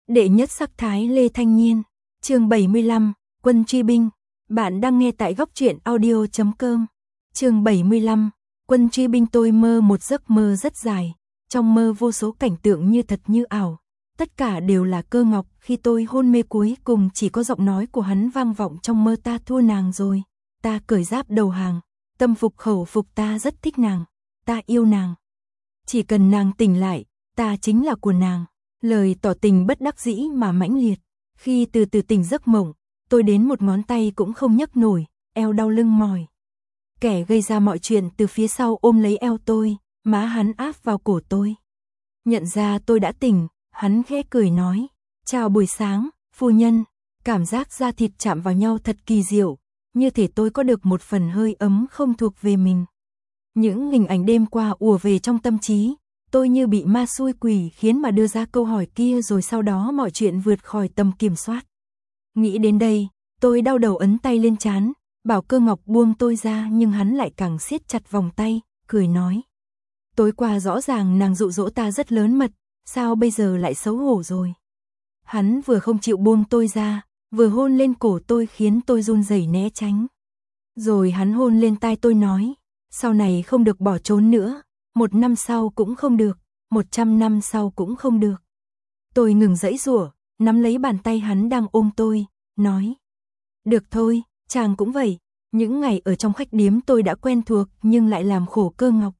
Đệ nhất sắc thái Lê Thanh Nhiên. Chương 75, Quân truy binh. Bạn đang nghe tại góc truyện audio.com. Chương 75, Quân truy binh. Tôi mơ một giấc mơ rất dài, trong mơ vô số cảnh tượng như thật như ảo, tất cả đều là Cơ Ngọc. Khi tôi hôn mê cuối cùng chỉ có giọng nói của hắn vang vọng trong mơ: ta thua nàng rồi, ta cởi giáp đầu hàng, tâm phục khẩu phục, ta rất thích nàng, ta yêu nàng, chỉ cần nàng tỉnh lại, ta chính là của nàng. Lời tỏ tình bất đắc dĩ mà mãnh liệt. Khi từ từ tỉnh giấc mộng, tôi đến một ngón tay cũng không nhấc nổi, eo đau lưng mỏi. Kẻ gây ra mọi chuyện từ phía sau ôm lấy eo tôi, má hắn áp vào cổ tôi. Nhận ra tôi đã tỉnh, hắn khẽ cười nói: chào buổi sáng, phu nhân. Cảm giác da thịt chạm vào nhau thật kỳ diệu, như thể tôi có được một phần hơi ấm không thuộc về mình. Những hình ảnh đêm qua ùa về trong tâm trí. Tôi như bị ma xui quỷ khiến mà đưa ra câu hỏi kia, rồi sau đó mọi chuyện vượt khỏi tầm kiểm soát. Nghĩ đến đây, tôi đau đầu ấn tay lên trán, bảo Cơ Ngọc buông tôi ra, nhưng hắn lại càng siết chặt vòng tay, cười nói: tối qua rõ ràng nàng dụ dỗ ta rất lớn mật, sao bây giờ lại xấu hổ rồi? Hắn vừa không chịu buông tôi ra, vừa hôn lên cổ tôi khiến tôi run rẩy né tránh. Rồi hắn hôn lên tai tôi nói: sau này không được bỏ trốn nữa. 1 năm sau cũng không được, 100 năm sau cũng không được. Tôi ngừng giãy giụa, nắm lấy bàn tay hắn đang ôm tôi, nói: được thôi, chàng cũng vậy. Những ngày ở trong khách điếm tôi đã quen thuộc, nhưng lại làm khổ Cơ Ngọc.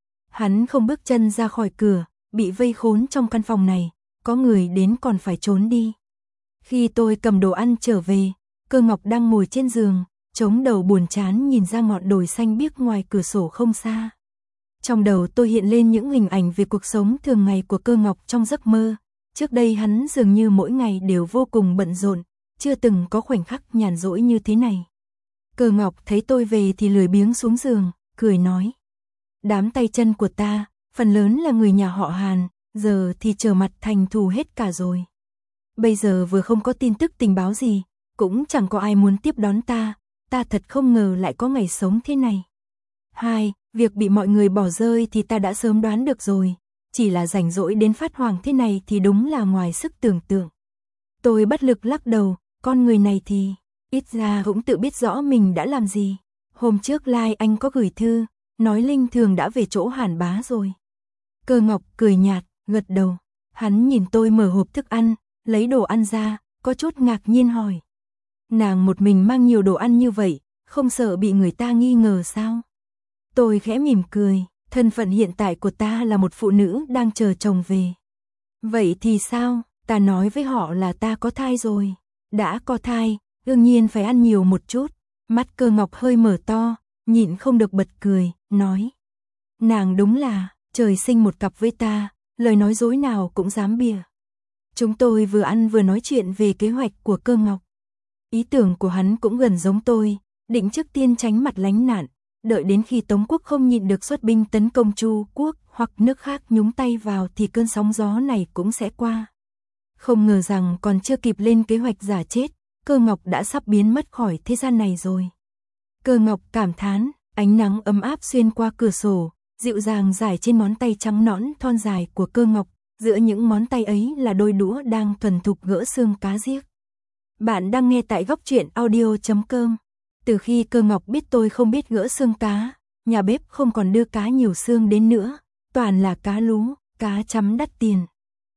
Hắn không bước chân ra khỏi cửa, bị vây khốn trong căn phòng này, có người đến còn phải trốn đi. Khi tôi cầm đồ ăn trở về, Cơ Ngọc đang ngồi trên giường, chống đầu buồn chán nhìn ra ngọn đồi xanh biếc ngoài cửa sổ không xa. Trong đầu tôi hiện lên những hình ảnh về cuộc sống thường ngày của Cơ Ngọc trong giấc mơ. Trước đây hắn dường như mỗi ngày đều vô cùng bận rộn, chưa từng có khoảnh khắc nhàn rỗi như thế này. Cơ Ngọc thấy tôi về thì lười biếng xuống giường, cười nói: đám tay chân của ta, phần lớn là người nhà họ Hàn, giờ thì trở mặt thành thù hết cả rồi. Bây giờ vừa không có tin tức tình báo gì, cũng chẳng có ai muốn tiếp đón ta thật không ngờ lại có ngày sống thế này. Việc bị mọi người bỏ rơi thì ta đã sớm đoán được rồi, chỉ là rảnh rỗi đến phát hoảng thế này thì đúng là ngoài sức tưởng tượng. Tôi bất lực lắc đầu, con người này thì ít ra cũng tự biết rõ mình đã làm gì. Hôm trước Lai Anh có gửi thư, nói Linh Thường đã về chỗ Hàn Bá rồi. Cơ Ngọc cười nhạt, gật đầu. Hắn nhìn tôi mở hộp thức ăn, lấy đồ ăn ra, có chút ngạc nhiên hỏi: nàng một mình mang nhiều đồ ăn như vậy, không sợ bị người ta nghi ngờ sao? Tôi khẽ mỉm cười, thân phận hiện tại của ta là một phụ nữ đang chờ chồng về. Vậy thì sao? Ta nói với họ là ta có thai rồi. Đã có thai, đương nhiên phải ăn nhiều một chút. Mắt Cơ Ngọc hơi mở to, nhịn không được bật cười, nói: nàng đúng là trời sinh một cặp với ta, lời nói dối nào cũng dám bịa. Chúng tôi vừa ăn vừa nói chuyện về kế hoạch của Cơ Ngọc. Ý tưởng của hắn cũng gần giống tôi, định trước tiên tránh mặt lánh nạn, đợi đến khi Tống quốc không nhịn được xuất binh tấn công Chu quốc hoặc nước khác nhúng tay vào thì cơn sóng gió này cũng sẽ qua. Không ngờ rằng còn chưa kịp lên kế hoạch giả chết, Cơ Ngọc đã sắp biến mất khỏi thế gian này rồi. Cơ Ngọc cảm thán, ánh nắng ấm áp xuyên qua cửa sổ, dịu dàng rải trên ngón tay trắng nõn thon dài của Cơ Ngọc, giữa những ngón tay ấy là đôi đũa đang thuần thục gỡ xương cá giếc. Bạn đang nghe tại góc truyện audio.com. Từ khi Cơ Ngọc biết tôi không biết gỡ xương cá, nhà bếp không còn đưa cá nhiều xương đến nữa, toàn là cá lú, cá chấm đắt tiền.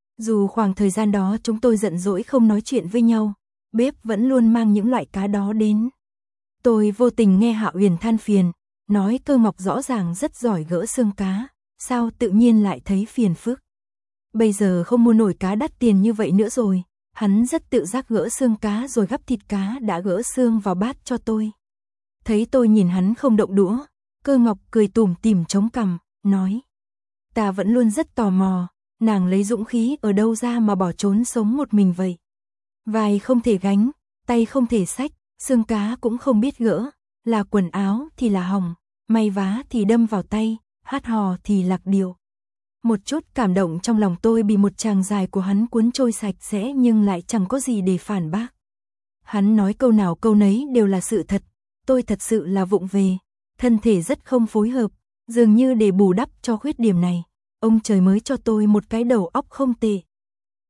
Dù khoảng thời gian đó chúng tôi giận dỗi không nói chuyện với nhau, bếp vẫn luôn mang những loại cá đó đến. Tôi vô tình nghe Hạ Uyển than phiền, nói Cơ Ngọc rõ ràng rất giỏi gỡ xương cá, sao tự nhiên lại thấy phiền phức. Bây giờ không mua nổi cá đắt tiền như vậy nữa rồi. Hắn rất tự giác gỡ xương cá rồi gắp thịt cá đã gỡ xương vào bát cho tôi. Thấy tôi nhìn hắn không động đũa, Cơ Ngọc cười tủm tỉm chống cằm, nói: ta vẫn luôn rất tò mò, nàng lấy dũng khí ở đâu ra mà bỏ trốn sống một mình vậy? Vai không thể gánh, tay không thể xách, xương cá cũng không biết gỡ, là quần áo thì là hỏng, may vá thì đâm vào tay, hát hò thì lạc điệu. Một chút cảm động trong lòng tôi bị một tràng dài của hắn cuốn trôi sạch sẽ, nhưng lại chẳng có gì để phản bác. Hắn nói câu nào câu nấy đều là sự thật, tôi thật sự là vụng về, thân thể rất không phối hợp, dường như để bù đắp cho khuyết điểm này, ông trời mới cho tôi một cái đầu óc không tệ.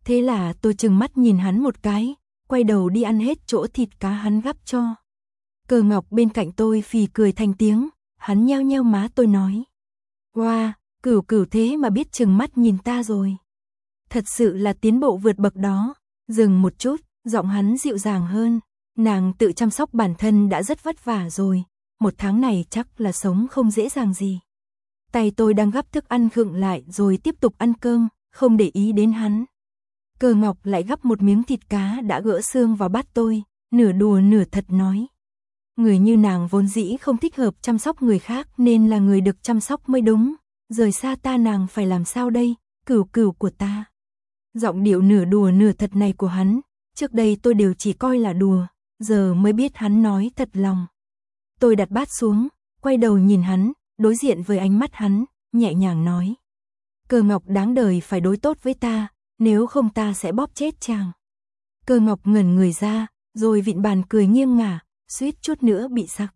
Thế là tôi trừng mắt nhìn hắn một cái, quay đầu đi ăn hết chỗ thịt cá hắn gắp cho. Cơ Ngọc bên cạnh tôi phì cười thành tiếng, hắn nheo nheo má tôi nói. Wow, Cửu Cửu thế mà biết trừng mắt nhìn ta rồi. Thật sự là tiến bộ vượt bậc đó. Dừng một chút, giọng hắn dịu dàng hơn. Nàng tự chăm sóc bản thân đã rất vất vả rồi. Một tháng này chắc là sống không dễ dàng gì. Tay tôi đang gắp thức ăn khựng lại rồi tiếp tục ăn cơm, không để ý đến hắn. Cơ Ngọc lại gắp một miếng thịt cá đã gỡ xương vào bát tôi, nửa đùa nửa thật nói. Người như nàng vốn dĩ không thích hợp chăm sóc người khác nên là người được chăm sóc mới đúng. Rời xa ta nàng phải làm sao đây, Cửu Cửu của ta. Giọng điệu nửa đùa nửa thật này của hắn, trước đây tôi đều chỉ coi là đùa, giờ mới biết hắn nói thật lòng. Tôi đặt bát xuống, quay đầu nhìn hắn, đối diện với ánh mắt hắn, nhẹ nhàng nói. Cơ Ngọc đáng đời phải đối tốt với ta, nếu không ta sẽ bóp chết chàng. Cơ Ngọc ngẩn người ra, rồi vịn bàn cười nghiêng ngả, suýt chút nữa bị sặc.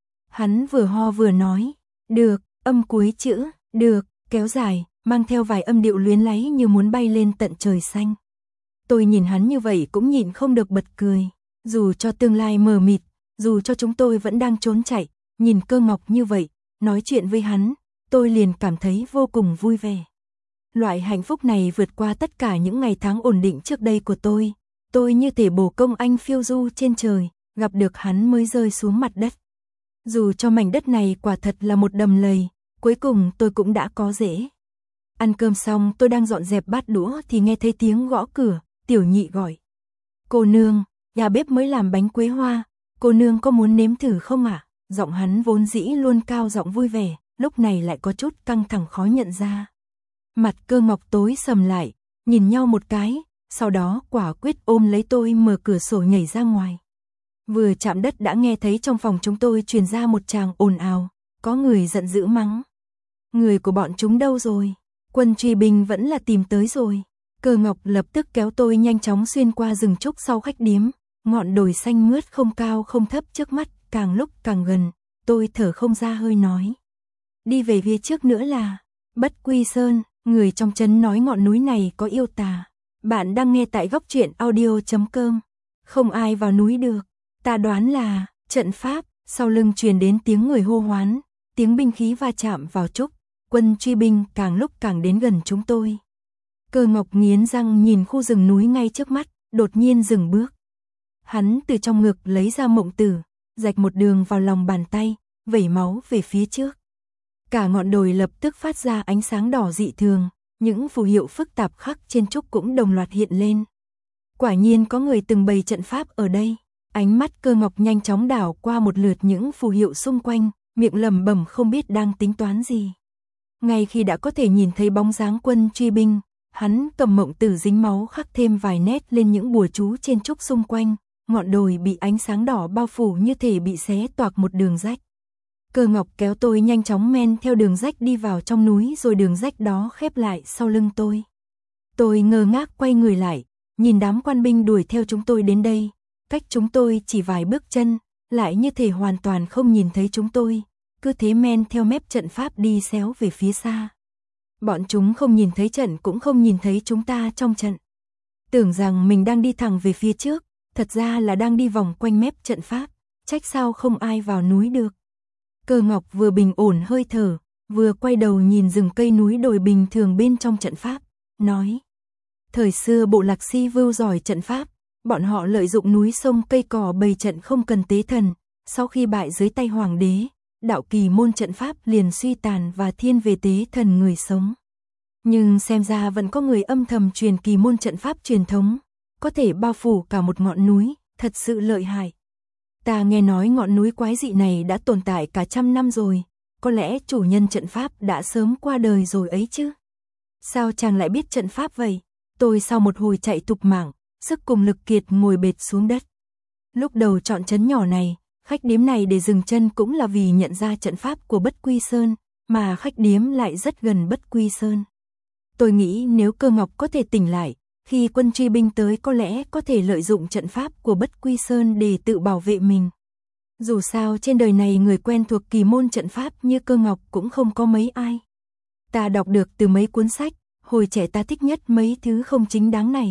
Hắn vừa ho vừa nói, được, âm cuối chữ, được, kéo dài, mang theo vài âm điệu luyến láy như muốn bay lên tận trời xanh. Tôi nhìn hắn như vậy cũng nhịn không được bật cười, dù cho tương lai mờ mịt, dù cho chúng tôi vẫn đang trốn chạy, nhìn Cơ Ngọc như vậy, nói chuyện với hắn, tôi liền cảm thấy vô cùng vui vẻ. Loại hạnh phúc này vượt qua tất cả những ngày tháng ổn định trước đây của tôi như thể bồ công anh phiêu du trên trời, gặp được hắn mới rơi xuống mặt đất. Dù cho mảnh đất này quả thật là một đầm lầy, cuối cùng tôi cũng đã có rễ. Ăn cơm xong tôi đang dọn dẹp bát đũa thì nghe thấy tiếng gõ cửa, Tiểu Nhị gọi. Cô nương, nhà bếp mới làm bánh quế hoa, cô nương có muốn nếm thử không ạ? Giọng hắn vốn dĩ luôn cao giọng vui vẻ, lúc này lại có chút căng thẳng khó nhận ra. Mặt Cơ Ngọc tối sầm lại, nhìn nhau một cái, sau đó quả quyết ôm lấy tôi mở cửa sổ nhảy ra ngoài. Vừa chạm đất đã nghe thấy trong phòng chúng tôi truyền ra một tràng ồn ào, có người giận dữ mắng. Người của bọn chúng đâu rồi? Quân truy binh vẫn là tìm tới rồi. Cơ Ngọc lập tức kéo tôi nhanh chóng xuyên qua rừng trúc sau khách điếm, ngọn đồi xanh mướt không cao không thấp trước mắt, càng lúc càng gần, tôi thở không ra hơi nói. Đi về phía trước nữa là Bất Quy Sơn, người trong trấn nói ngọn núi này có yêu tà. Bạn đang nghe tại góc truyện audio.com. Không ai vào núi được, ta đoán là trận pháp. Sau lưng truyền đến tiếng người hô hoán, tiếng binh khí va chạm vào trúc, quân truy binh càng lúc càng đến gần chúng tôi. Cơ Ngọc nghiến răng nhìn khu rừng núi ngay trước mắt, đột nhiên dừng bước. Hắn từ trong ngực lấy ra mộng tử, rạch một đường vào lòng bàn tay, vẩy máu về phía trước. Cả ngọn đồi lập tức phát ra ánh sáng đỏ dị thường, những phù hiệu phức tạp khắc trên trúc cũng đồng loạt hiện lên. Quả nhiên có người từng bày trận pháp ở đây. Ánh mắt Cơ Ngọc nhanh chóng đảo qua một lượt những phù hiệu xung quanh, miệng lẩm bẩm không biết đang tính toán gì. Ngay khi đã có thể nhìn thấy bóng dáng quân truy binh, hắn cầm mộng tử dính máu khắc thêm vài nét lên những bùa chú trên trúc xung quanh, ngọn đồi bị ánh sáng đỏ bao phủ như thể bị xé toạc một đường rách. Cơ Ngọc kéo tôi nhanh chóng men theo đường rách đi vào trong núi rồi đường rách đó khép lại sau lưng tôi. Tôi ngơ ngác quay người lại, nhìn đám quan binh đuổi theo chúng tôi đến đây. Cách chúng tôi chỉ vài bước chân, lại như thể hoàn toàn không nhìn thấy chúng tôi, cứ thế men theo mép trận pháp đi xéo về phía xa. Bọn chúng không nhìn thấy trận cũng không nhìn thấy chúng ta trong trận. Tưởng rằng mình đang đi thẳng về phía trước, thật ra là đang đi vòng quanh mép trận pháp, trách sao không ai vào núi được. Cơ Ngọc vừa bình ổn hơi thở, vừa quay đầu nhìn rừng cây núi đồi bình thường bên trong trận pháp, nói. Thời xưa bộ Lạc Si Vưu giỏi trận pháp. Bọn họ lợi dụng núi sông cây cỏ bày trận không cần tế thần, sau khi bại dưới tay hoàng đế, đạo kỳ môn trận pháp liền suy tàn và thiên về tế thần người sống. Nhưng xem ra vẫn có người âm thầm truyền kỳ môn trận pháp truyền thống, có thể bao phủ cả một ngọn núi, thật sự lợi hại. Ta nghe nói ngọn núi quái dị này đã tồn tại cả 100 năm rồi, có lẽ chủ nhân trận pháp đã sớm qua đời rồi ấy chứ. Sao chàng lại biết trận pháp vậy? Tôi sau một hồi chạy thục mạng, sức cùng lực kiệt ngồi bệt xuống đất. Lúc đầu chọn trấn nhỏ này, khách điếm này để dừng chân cũng là vì nhận ra trận pháp của Bất Quy Sơn, mà khách điếm lại rất gần Bất Quy Sơn. Tôi nghĩ nếu Cơ Ngọc có thể tỉnh lại, khi quân truy binh tới có lẽ có thể lợi dụng trận pháp của Bất Quy Sơn để tự bảo vệ mình. Dù sao trên đời này người quen thuộc kỳ môn trận pháp như Cơ Ngọc cũng không có mấy ai. Ta đọc được từ mấy cuốn sách, hồi trẻ ta thích nhất mấy thứ không chính đáng này,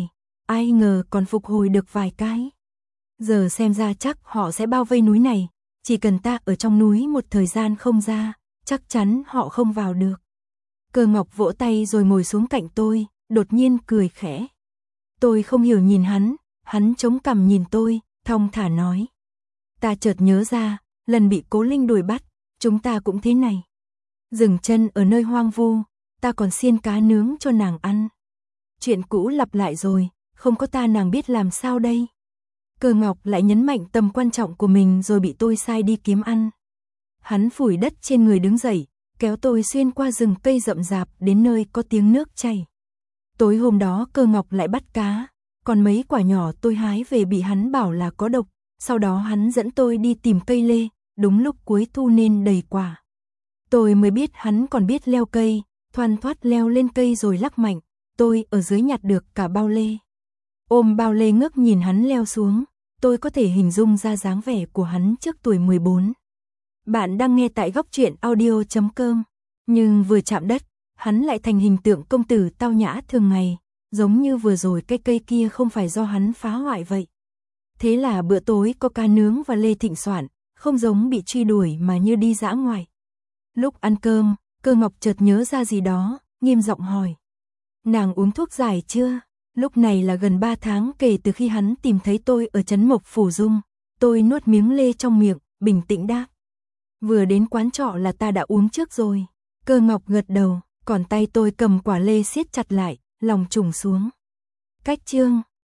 ai ngờ còn phục hồi được vài cái. Giờ xem ra chắc họ sẽ bao vây núi này, chỉ cần ta ở trong núi một thời gian không ra, chắc chắn họ không vào được. Cơ Ngọc vỗ tay rồi ngồi xuống cạnh tôi, đột nhiên cười khẽ. Tôi không hiểu nhìn hắn chống cằm nhìn tôi, thong thả nói. Ta chợt nhớ ra, lần bị Cố Linh đuổi bắt, chúng ta cũng thế này. Dừng chân ở nơi hoang vu, ta còn xiên cá nướng cho nàng ăn. Chuyện cũ lặp lại rồi, không có ta nàng biết làm sao đây. Cơ Ngọc lại nhấn mạnh tầm quan trọng của mình rồi bị tôi sai đi kiếm ăn. Hắn phủi đất trên người đứng dậy, kéo tôi xuyên qua rừng cây rậm rạp đến nơi có tiếng nước chảy. Tối hôm đó Cơ Ngọc lại bắt cá, còn mấy quả nhỏ tôi hái về bị hắn bảo là có độc. Sau đó hắn dẫn tôi đi tìm cây lê, đúng lúc cuối thu nên đầy quả. Tôi mới biết hắn còn biết leo cây, thoăn thoắt leo lên cây rồi lắc mạnh. Tôi ở dưới nhặt được cả bao lê. Ôm bao lê ngước nhìn hắn leo xuống, tôi có thể hình dung ra dáng vẻ của hắn trước tuổi 14. Bạn đang nghe tại góc truyện audio.com. Nhưng vừa chạm đất, hắn lại thành hình tượng công tử tao nhã thường ngày, giống như vừa rồi cái cây kia không phải do hắn phá hoại vậy. Thế là bữa tối có cá nướng và lê thịnh soạn, không giống bị truy đuổi mà như đi dã ngoại. Lúc ăn cơm, Cơ Ngọc chợt nhớ ra gì đó, nghiêm giọng hỏi. Nàng uống thuốc giải chưa? Lúc này là gần 3 tháng kể từ khi hắn tìm thấy tôi ở trấn Mộc Phủ Dung. Tôi nuốt miếng lê trong miệng, bình tĩnh đáp. Vừa đến quán trọ là ta đã uống trước rồi. Cơ Ngọc gật đầu, còn tay tôi cầm quả lê siết chặt lại, lòng trùng xuống. Cách chương